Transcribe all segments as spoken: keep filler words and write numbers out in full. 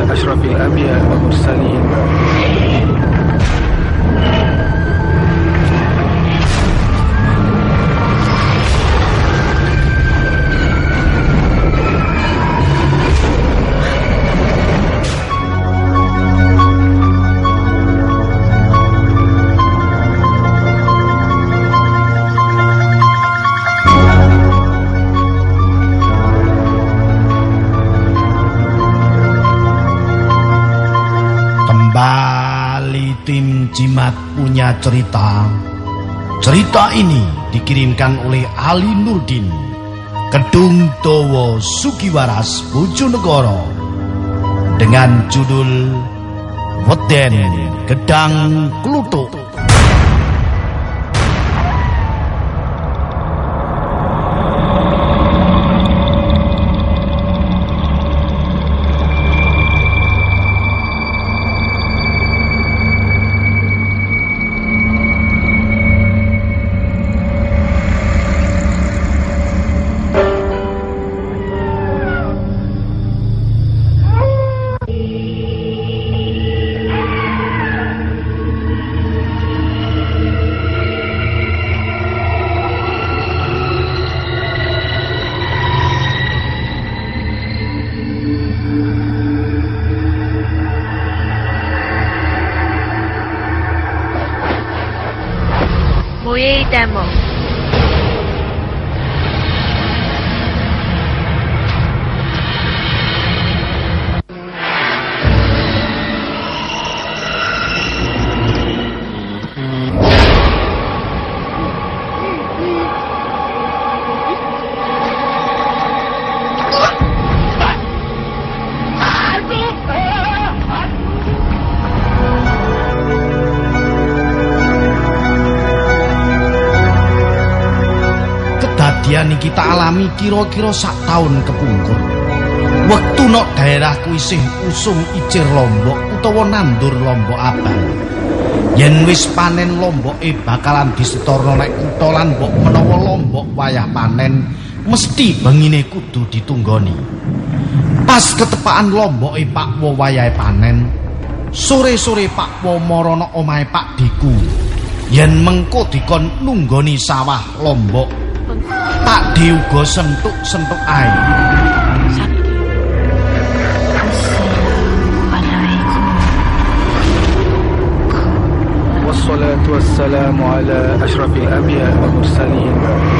أشرف الأنبياء والمرسلين. Kembali tim Jimat punya cerita. Cerita ini dikirimkan oleh Ali Nurdin, Kedung Dawa Sugiwaras, Bojonegoro, dengan judul Weden Gedang Kluthuk. 모예의 demo. Kedadian iki kita alami kira-kira sak taun kepungkur. Wektu nok daerahku isih usum icir lombok utawa nandur lombok abang. Yen wis panen lomboke bakalan disetorno nek kutha lan mbok menawa lombok wayah panen mesti bengine kudu ditunggoni. Pas ketepaan lomboke Pak Wo wayahe panen, sore-sore Pak Wo marana omahe Pak Diku. Yen mengko dikon nunggoni sawah lombok, Pak Di uga sentuk-sentuk ae. والصلاة والسلام على أشرف الأنبياء والمرسلين.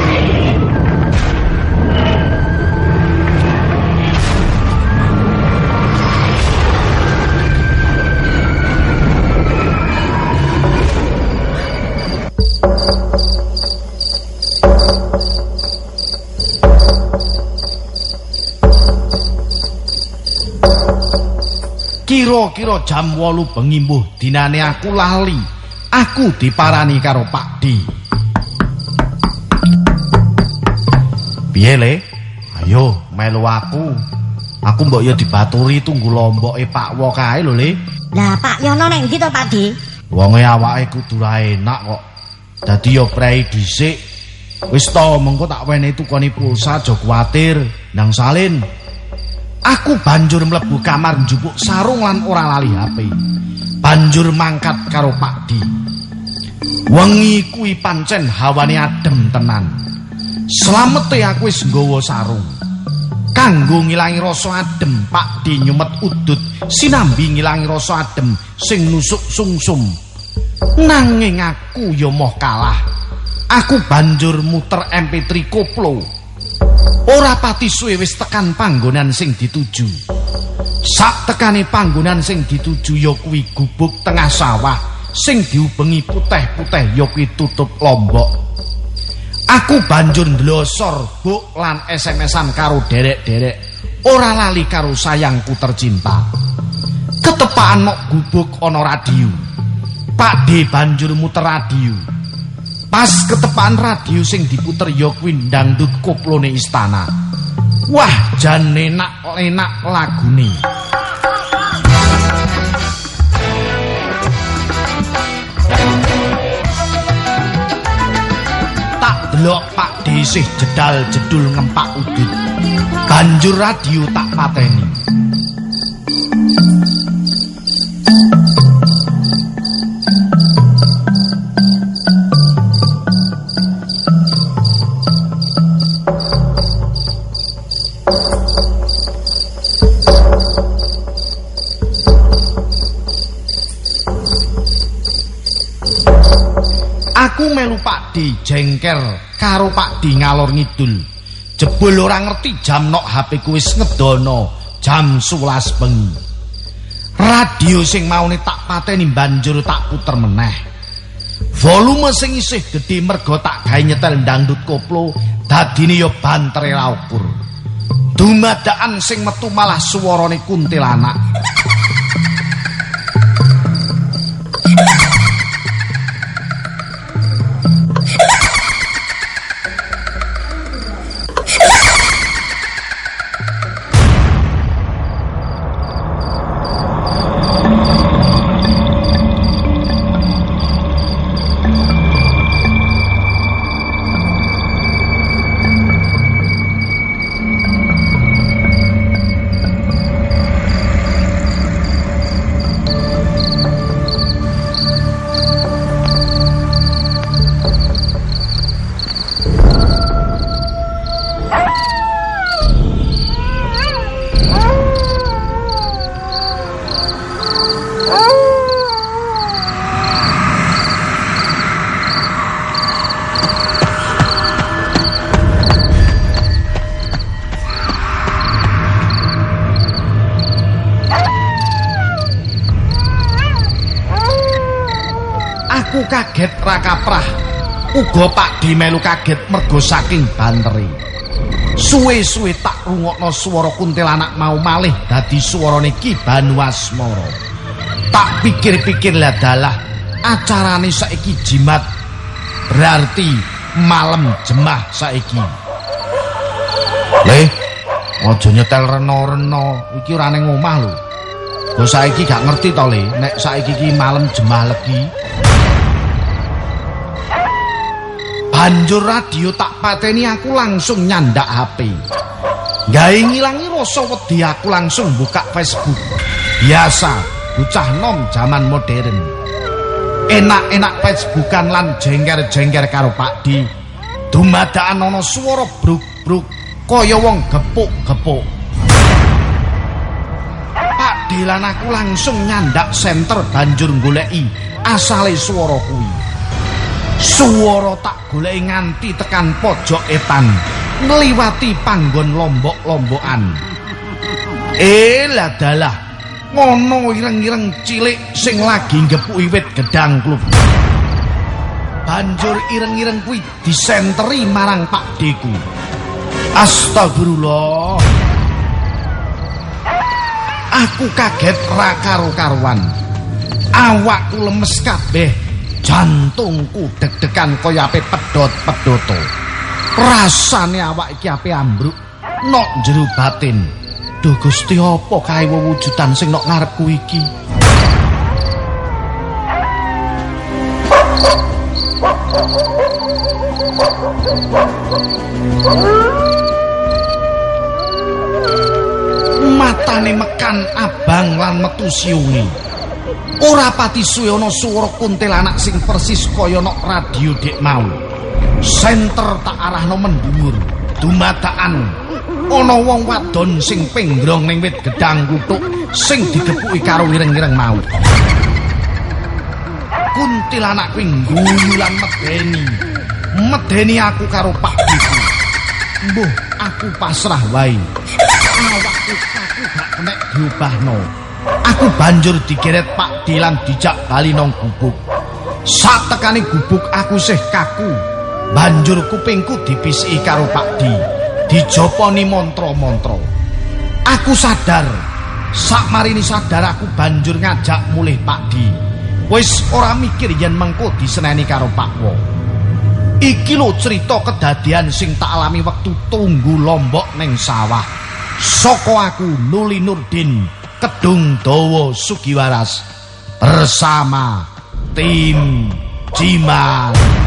Kira-kira jam wolu bengi mbuh dinane aku lali. Aku diparani karo Pak Di. Piye le? Ayo melu aku. Aku mbok yo dibaturi tunggu lomboke Pak Wo kae lho le. Lah Pak Yono nek ndi to Pak Di? Wonge awake kudu ra enak kok. Dadi yo prei dhisik. Wis to mengko tak wenehi tukoni pulsa aja kuwatir. Nang salin. Aku banjur mlebu kamar njupuk sarung lan ora lali H P. Banjur mangkat karo Pak Di. Wengi kuwi pancen hawane adem tenan. Slamete aku wis nggawa sarung. Kanggo ngilangi rasa adem, Pak Di nyumet udut sinambi ngilangi rasa adem sing nusuk sungsum. Nanging aku ya moh kalah. Aku banjur muter M P tiga koplo. Ora pati suwe wis tekan panggonan sing dituju. Sak tekane panggonan sing dituju ya kuwi gubuk tengah sawah sing diubengi putih-putih ya kuwi tutup lombok. Aku banjur ndlosor buk lan S M S-an karo derek-derek. Ora lali karo sayangku tercinta. Ketepaan nok gubuk ana radio. Pak D banjur muter radio. Pas ketepaan radio sing diputer ya kuwi dangdut koplone istana. Wah, jan enak-enak lagune. Tak delok Pak D isih jedal jedul ngempak udut. Banjur radio tak pateni. Aku melu Pakdi jengker karo Pakdi ngalor ngidul. Jebul ora ngerti jam nok H P ku wis ngedono jam sewelas bengi. Radio sing maune tak pateni banjur tak puter meneh. Volume sing isih gedhe mergo tak gawe nyetel dangdut koplo, dadine ya bantere ra ukur. Dumadakan sing metu malah suwarane kuntilanak. Aku kaget ra kaprah. Uga Pakdi melu kaget mergo saking banteri. Suwe-suwe tak rungokno swara kuntilanak mau malih dadi swarane Ki Banuasmara. Tak pikir-pikir lah dalah acarane saiki jimat. Berarti malam jemah saiki. Le, aja nyetel reno-reno, iki ora ning omah lho. Go saiki gak ngerti to Le, nek saiki iki malam jemah legi. Banjur radio tak pateni aku langsung nyandak H P. Gawe ngilangi rasa wedi aku langsung buka Facebook. Biasa, bocah nom zaman modern. Enak-enak Facebookan lan jengker-jengker karo Pakdi. Dumadakan ana swara bruk-bruk kaya wong gepuk-gepuk. Pakdi lan aku langsung nyandak senter banjur goleki asale swara kuwi. Suara tak goleki nganti tekan pojok etan, ngliwati panggon lombok-lombokan. Eh lah dalah, ngono ireng-ireng cilik sing lagi ngepuki wit gedang klub. Banjur ireng-ireng kuwi disenteri marang Pakdiku. Astagfirullah. Aku kaget ra karo-karuan. Awakku lemes kabeh. Jantungku deg-degan kaya ape pedhot-pedhoto. Rasane awak iki ape ambruk nok jero batin. Duh Gusti apa kae wujudan sing nok ngarepku iki? Matane mekan abang lan metu siunge. Ora pati suwe ana swara kuntilanak sing persis kaya nok radio dek mau. Senter tak arahno mendhuwur. Dumadakan ana wong wadon sing penggrong ning wit gedang kutuk sing digepuki karo ireng-ireng mau. Kuntilanak kuwi ngguyu lan medeni. Medeni aku karo Pakdiku. Mbuh, aku pasrah wae. Awakku aku gak kenek diubahno. Aku banjur digeret Pakdi lan dijak bali nang gubuk. Satekane gubuk aku sih kaku. Banjur kupingku dipisiki karo Pakdi, dijoponi mantra-mantra. Aku sadar. Sakmarini sadar aku banjur ngajak mulih Pakdi. Wis ora mikir yen mengko diseneni karo Pakwo. Iki lho cerita kedadian sing tak alami wektu tunggu lombok ning sawah. Saka aku Nuli Nurdin Kedung Dawa Sugiwaras bersama tim Jimat.